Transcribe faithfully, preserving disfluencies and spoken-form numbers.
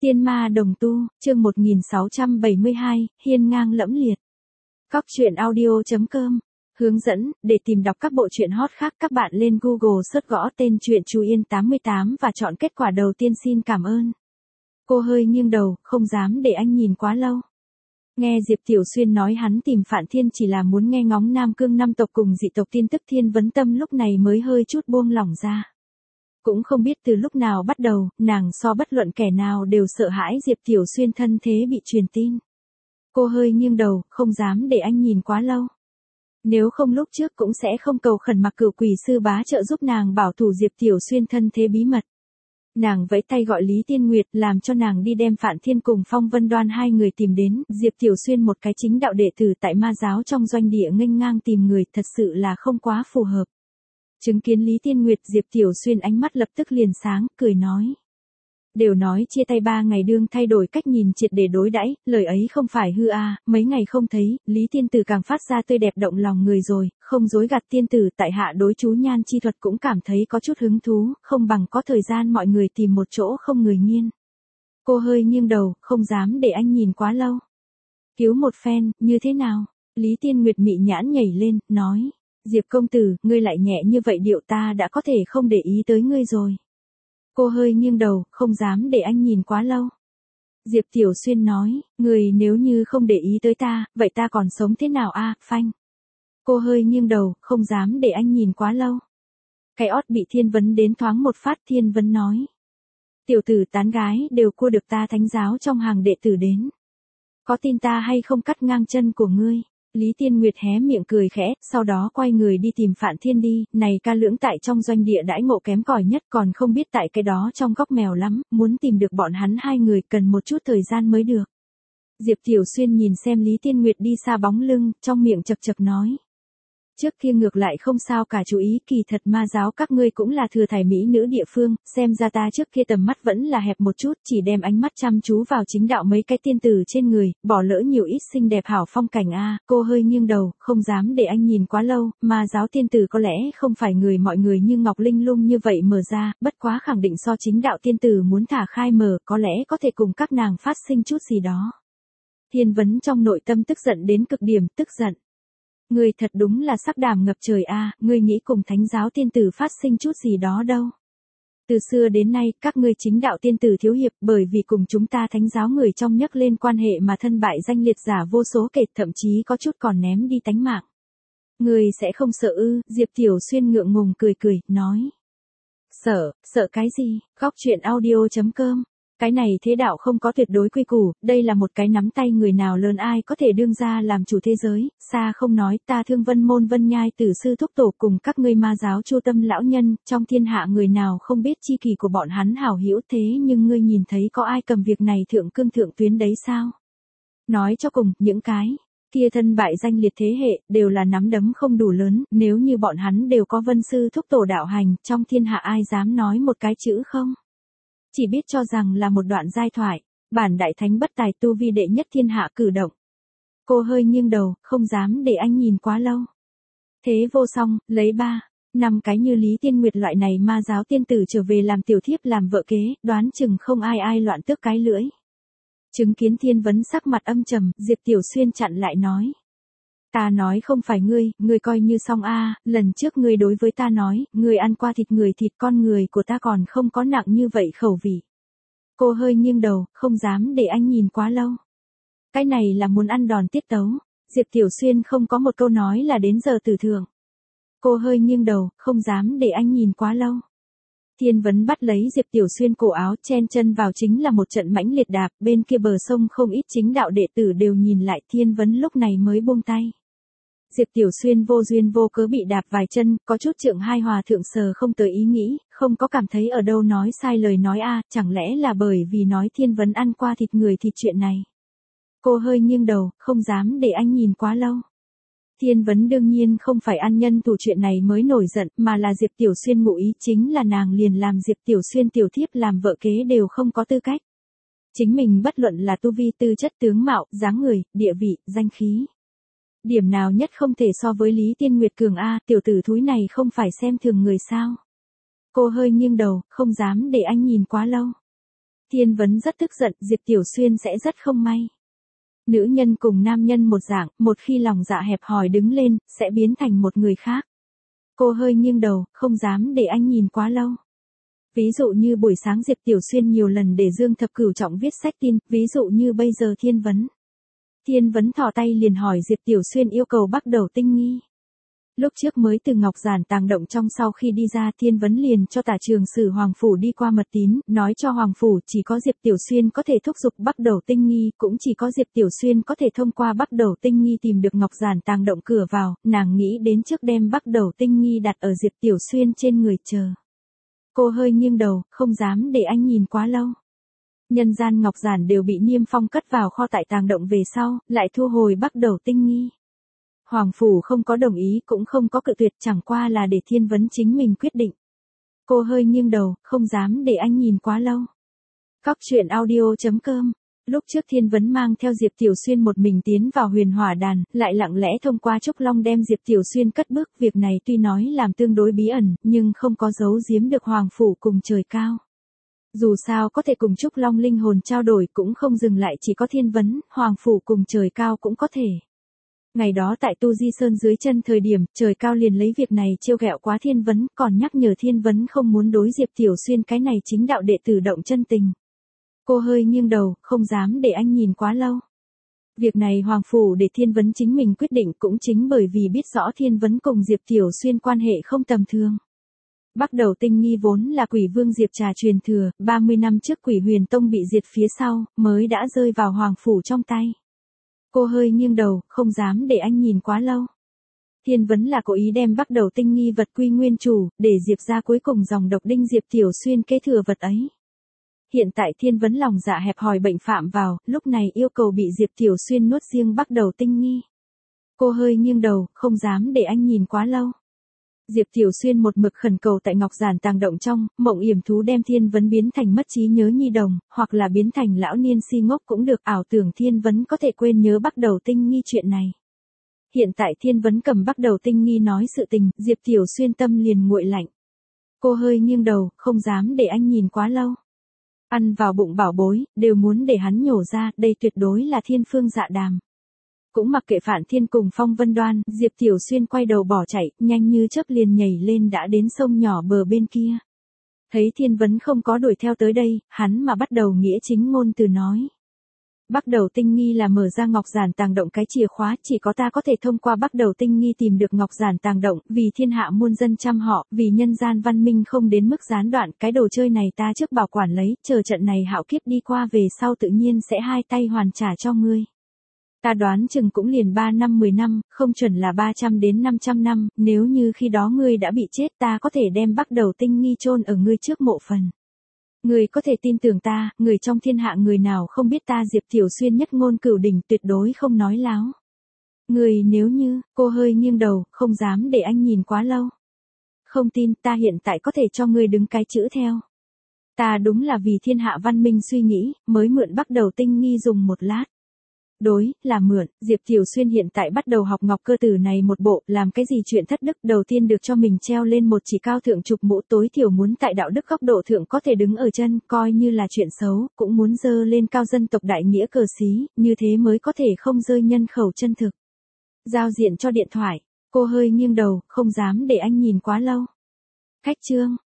Tiên ma đồng tu, chương một nghìn sáu trăm bảy mươi hai, hiên ngang lẫm liệt. Cóc truyện audio chấm com. Hướng dẫn, để tìm đọc các bộ truyện hot khác các bạn lên Google search gõ tên truyện Chú Yên tám mươi tám và chọn kết quả đầu tiên xin cảm ơn. Cô hơi nghiêng đầu, không dám để anh nhìn quá lâu. Nghe Diệp Tiểu Xuyên nói hắn tìm Phạn Thiên chỉ là muốn nghe ngóng Nam Cương năm tộc cùng dị tộc tin tức, Thiên Vấn Tâm lúc này mới hơi chút buông lỏng ra. Cũng không biết từ lúc nào bắt đầu, nàng so bất luận kẻ nào đều sợ hãi Diệp Tiểu Xuyên thân thế bị truyền tin. Cô hơi nghiêng đầu, không dám để anh nhìn quá lâu. Nếu không lúc trước cũng sẽ không cầu khẩn mặc Cửu Quỷ Sư bá trợ giúp nàng bảo thủ Diệp Tiểu Xuyên thân thế bí mật. Nàng vẫy tay gọi Lý Tiên Nguyệt làm cho nàng đi đem Phạn Thiên cùng Phong Vân Đoan hai người tìm đến. Diệp Tiểu Xuyên một cái chính đạo đệ tử tại ma giáo trong doanh địa nghênh ngang tìm người thật sự là không quá phù hợp. Chứng kiến Lý Tiên Nguyệt, Diệp Tiểu Xuyên ánh mắt lập tức liền sáng, cười nói. Đều nói chia tay ba ngày đương thay đổi cách nhìn triệt để đối đãi, lời ấy không phải hư a, mấy ngày không thấy, Lý Tiên Tử càng phát ra tươi đẹp động lòng người rồi, không dối gạt tiên tử tại hạ đối chú nhan chi thuật cũng cảm thấy có chút hứng thú, không bằng có thời gian mọi người tìm một chỗ không người nghiên. Cô hơi nghiêng đầu, không dám để anh nhìn quá lâu. Cứu một phen, như thế nào? Lý Tiên Nguyệt mị nhãn nhảy lên, nói. Diệp công tử, ngươi lại nhẹ như vậy điệu ta đã có thể không để ý tới ngươi rồi. Cô hơi nghiêng đầu, không dám để anh nhìn quá lâu. Diệp Tiểu Xuyên nói, người nếu như không để ý tới ta, vậy ta còn sống thế nào a, phanh. Cô hơi nghiêng đầu, không dám để anh nhìn quá lâu. Cái ót bị Thiên Vấn đến thoáng một phát. Thiên Vấn nói. Tiểu tử tán gái đều cua được ta thánh giáo trong hàng đệ tử đến. Có tin ta hay không cắt ngang chân của ngươi? Lý Tiên Nguyệt hé miệng cười khẽ, sau đó quay người đi tìm Phạn Thiên đi, này ca lưỡng tại trong doanh địa đãi ngộ kém cỏi nhất còn không biết tại cái đó trong góc mèo lắm, muốn tìm được bọn hắn hai người cần một chút thời gian mới được. Diệp Tiểu Xuyên nhìn xem Lý Tiên Nguyệt đi xa bóng lưng, trong miệng chật chật nói. Trước kia ngược lại không sao cả, chú ý kỳ thật ma giáo các ngươi cũng là thừa thải mỹ nữ địa phương, xem ra ta trước kia tầm mắt vẫn là hẹp một chút, chỉ đem ánh mắt chăm chú vào chính đạo mấy cái tiên tử trên người, bỏ lỡ nhiều ít xinh đẹp hảo phong cảnh a. Cô hơi nghiêng đầu, không dám để anh nhìn quá lâu, ma giáo tiên tử có lẽ không phải người mọi người như Ngọc Linh Lung như vậy mở ra, bất quá khẳng định so chính đạo tiên tử muốn thả khai mở, có lẽ có thể cùng các nàng phát sinh chút gì đó. Thiên Vấn trong nội tâm tức giận đến cực điểm, tức giận. Ngươi thật đúng là sắc đảm ngập trời a, ngươi nghĩ cùng thánh giáo tiên tử phát sinh chút gì đó đâu. Từ xưa đến nay, các ngươi chính đạo tiên tử thiếu hiệp bởi vì cùng chúng ta thánh giáo người trong nhắc lên quan hệ mà thân bại danh liệt giả vô số kể, thậm chí có chút còn ném đi tánh mạng. Ngươi sẽ không sợ ư? Diệp Tiểu Xuyên ngượng ngùng cười cười, nói. Sợ, sợ cái gì? Góc truyện audio chấm com. Cái này thế đạo không có tuyệt đối quy củ, đây là một cái nắm tay người nào lớn ai có thể đương ra làm chủ thế giới, xa không nói ta Thương Vân môn Vân Nhai tử sư thúc tổ cùng các ngươi ma giáo Chu Tâm lão nhân, trong thiên hạ người nào không biết chi kỳ của bọn hắn hảo hữu, thế nhưng ngươi nhìn thấy có ai cầm việc này thượng cương thượng tuyến đấy sao? Nói cho cùng, những cái kia thân bại danh liệt thế hệ đều là nắm đấm không đủ lớn, nếu như bọn hắn đều có Vân sư thúc tổ đạo hành, trong thiên hạ ai dám nói một cái chữ không? Chỉ biết cho rằng là một đoạn giai thoại, bản đại thánh bất tài tu vi đệ nhất thiên hạ cử động. Cô hơi nghiêng đầu, không dám để anh nhìn quá lâu. Thế vô song, lấy ba, năm cái như Lý Tiên Nguyệt loại này ma giáo tiên tử trở về làm tiểu thiếp làm vợ kế, đoán chừng không ai ai loạn tước cái lưỡi. Chứng kiến Thiên Vấn sắc mặt âm trầm, Diệp Tiểu Xuyên chặn lại nói. Ta nói không phải ngươi, ngươi coi như xong a, lần trước ngươi đối với ta nói, ngươi ăn qua thịt người thịt con người của ta còn không có nặng như vậy khẩu vị. Cô hơi nghiêng đầu, không dám để anh nhìn quá lâu. Cái này là muốn ăn đòn tiết tấu, Diệp Tiểu Xuyên không có một câu nói là đến giờ tử thượng. Cô hơi nghiêng đầu, không dám để anh nhìn quá lâu. Thiên Vấn bắt lấy Diệp Tiểu Xuyên cổ áo, chen chân vào chính là một trận mãnh liệt đạp, bên kia bờ sông không ít chính đạo đệ tử đều nhìn lại, Thiên Vấn lúc này mới buông tay. Diệp Tiểu Xuyên vô duyên vô cớ bị đạp vài chân, có chút Trượng Hai Hòa thượng sờ không tới ý nghĩ, không có cảm thấy ở đâu nói sai lời nói a, chẳng lẽ là bởi vì nói Thiên Vấn ăn qua thịt người thịt chuyện này. Cô hơi nghiêng đầu, không dám để anh nhìn quá lâu. Thiên Vấn đương nhiên không phải ăn nhân thủ chuyện này mới nổi giận, mà là Diệp Tiểu Xuyên ngụ ý chính là nàng liền làm Diệp Tiểu Xuyên tiểu thiếp làm vợ kế đều không có tư cách. Chính mình bất luận là tu vi tư chất tướng mạo, dáng người, địa vị, danh khí. Điểm nào nhất không thể so với Lý Tiên Nguyệt cường a, tiểu tử thúi này không phải xem thường người sao. Cô hơi nghiêng đầu, không dám để anh nhìn quá lâu. Thiên Vấn rất tức giận, Diệp Tiểu Xuyên sẽ rất không may. Nữ nhân cùng nam nhân một dạng, một khi lòng dạ hẹp hòi đứng lên, sẽ biến thành một người khác. Cô hơi nghiêng đầu, không dám để anh nhìn quá lâu. Ví dụ như buổi sáng Diệp Tiểu Xuyên nhiều lần để Dương Thập Cửu Trọng viết sách tin, ví dụ như bây giờ Thiên Vấn. Thiên Vấn thò tay liền hỏi Diệp Tiểu Xuyên yêu cầu bắt đầu tinh nghi. Lúc trước mới từ Ngọc Giản tàng động trong, sau khi đi ra Thiên Vấn liền cho Tả Trường Sử Hoàng Phủ đi qua mật tín, nói cho Hoàng Phủ chỉ có Diệp Tiểu Xuyên có thể thúc giục bắt đầu tinh nghi, cũng chỉ có Diệp Tiểu Xuyên có thể thông qua bắt đầu tinh nghi tìm được Ngọc Giản tàng động cửa vào, nàng nghĩ đến trước đem bắt đầu tinh nghi đặt ở Diệp Tiểu Xuyên trên người chờ. Cô hơi nghiêng đầu, không dám để anh nhìn quá lâu. Nhân gian Ngọc Giản đều bị Niêm Phong cất vào kho tại tàng động về sau, lại thu hồi bắt đầu tinh nghi. Hoàng Phủ không có đồng ý cũng không có cự tuyệt, chẳng qua là để Thiên Vấn chính mình quyết định. Cô hơi nghiêng đầu, không dám để anh nhìn quá lâu. Cóc truyện audio chấm com. Lúc trước Thiên Vấn mang theo Diệp Tiểu Xuyên một mình tiến vào Huyền Hỏa Đàn, lại lặng lẽ thông qua Trúc Long đem Diệp Tiểu Xuyên cất bước, việc này tuy nói làm tương đối bí ẩn, nhưng không có giấu giếm được Hoàng Phủ cùng Trời Cao. Dù sao có thể cùng Trúc Long linh hồn trao đổi cũng không dừng lại chỉ có Thiên Vấn, Hoàng Phủ cùng Trời Cao cũng có thể. Ngày đó tại Tu Di Sơn dưới chân thời điểm, Trời Cao liền lấy việc này trêu ghẹo quá Thiên Vấn, còn nhắc nhở Thiên Vấn không muốn đối Diệp Tiểu Xuyên cái này chính đạo đệ tử động chân tình. Cô hơi nghiêng đầu, không dám để anh nhìn quá lâu. Việc này Hoàng Phủ để Thiên Vấn chính mình quyết định cũng chính bởi vì biết rõ Thiên Vấn cùng Diệp Tiểu Xuyên quan hệ không tầm thường. Bắt đầu tinh nghi vốn là Quỷ Vương Diệp Trà truyền thừa, ba mươi năm trước Quỷ Huyền Tông bị diệt phía sau, mới đã rơi vào Hoàng Phủ trong tay. Cô hơi nghiêng đầu, không dám để anh nhìn quá lâu. Thiên Vấn là cố ý đem bắt đầu tinh nghi vật quy nguyên chủ, để Diệp ra cuối cùng dòng độc đinh Diệp Tiểu Xuyên kế thừa vật ấy. Hiện tại Thiên Vấn lòng dạ hẹp hòi bệnh phạm vào, lúc này yêu cầu bị Diệp Tiểu Xuyên nuốt riêng bắt đầu tinh nghi. Cô hơi nghiêng đầu, không dám để anh nhìn quá lâu. Diệp Tiểu Xuyên một mực khẩn cầu tại Ngọc Giản tàng động trong, mộng yểm thú đem Thiên Vấn biến thành mất trí nhớ nhi đồng, hoặc là biến thành lão niên si ngốc cũng được, ảo tưởng Thiên Vấn có thể quên nhớ bắt đầu tinh nghi chuyện này. Hiện tại Thiên Vấn cầm bắt đầu tinh nghi nói sự tình, Diệp Tiểu Xuyên tâm liền nguội lạnh. Cô hơi nghiêng đầu, không dám để anh nhìn quá lâu. Ăn vào bụng bảo bối, đều muốn để hắn nhổ ra, đây tuyệt đối là thiên phương dạ đàm. Cũng mặc kệ Phản Thiên cùng Phong Vân Đoan, Diệp Tiểu Xuyên quay đầu bỏ chạy, nhanh như chớp liền nhảy lên đã đến sông nhỏ bờ bên kia. Thấy Thiên Vấn không có đuổi theo tới đây, hắn mà bắt đầu nghĩa chính ngôn từ nói. Bắt đầu tinh nghi là mở ra Ngọc Giản tàng động cái chìa khóa, chỉ có ta có thể thông qua bắt đầu tinh nghi tìm được Ngọc Giản tàng động, vì thiên hạ muôn dân chăm họ, vì nhân gian văn minh không đến mức gián đoạn, cái đồ chơi này ta trước bảo quản lấy, chờ trận này hạo kiếp đi qua về sau tự nhiên sẽ hai tay hoàn trả cho ngươi. Ta đoán chừng cũng liền ba năm mười năm, không chuẩn là ba trăm đến năm trăm năm, nếu như khi đó ngươi đã bị chết ta có thể đem bắt đầu tinh nghi chôn ở ngươi trước mộ phần. Ngươi có thể tin tưởng ta, người trong thiên hạ người nào không biết ta Diệp Tiểu Xuyên nhất ngôn cửu đỉnh tuyệt đối không nói láo. Người nếu như, cô hơi nghiêng đầu, không dám để anh nhìn quá lâu. Không tin ta hiện tại có thể cho ngươi đứng cái chữ theo. Ta đúng là vì thiên hạ văn minh suy nghĩ, mới mượn bắt đầu tinh nghi dùng một lát. Đối, là mượn, Diệp Tiểu Xuyên hiện tại bắt đầu học ngọc cơ tử này một bộ, làm cái gì chuyện thất đức, đầu tiên được cho mình treo lên một chỉ cao thượng trục mũ, tối thiểu muốn tại đạo đức góc độ thượng có thể đứng ở chân, coi như là chuyện xấu, cũng muốn dơ lên cao dân tộc đại nghĩa cờ xí, như thế mới có thể không rơi nhân khẩu chân thực. Giao diện cho điện thoại, cô hơi nghiêng đầu, không dám để anh nhìn quá lâu. Khách chương.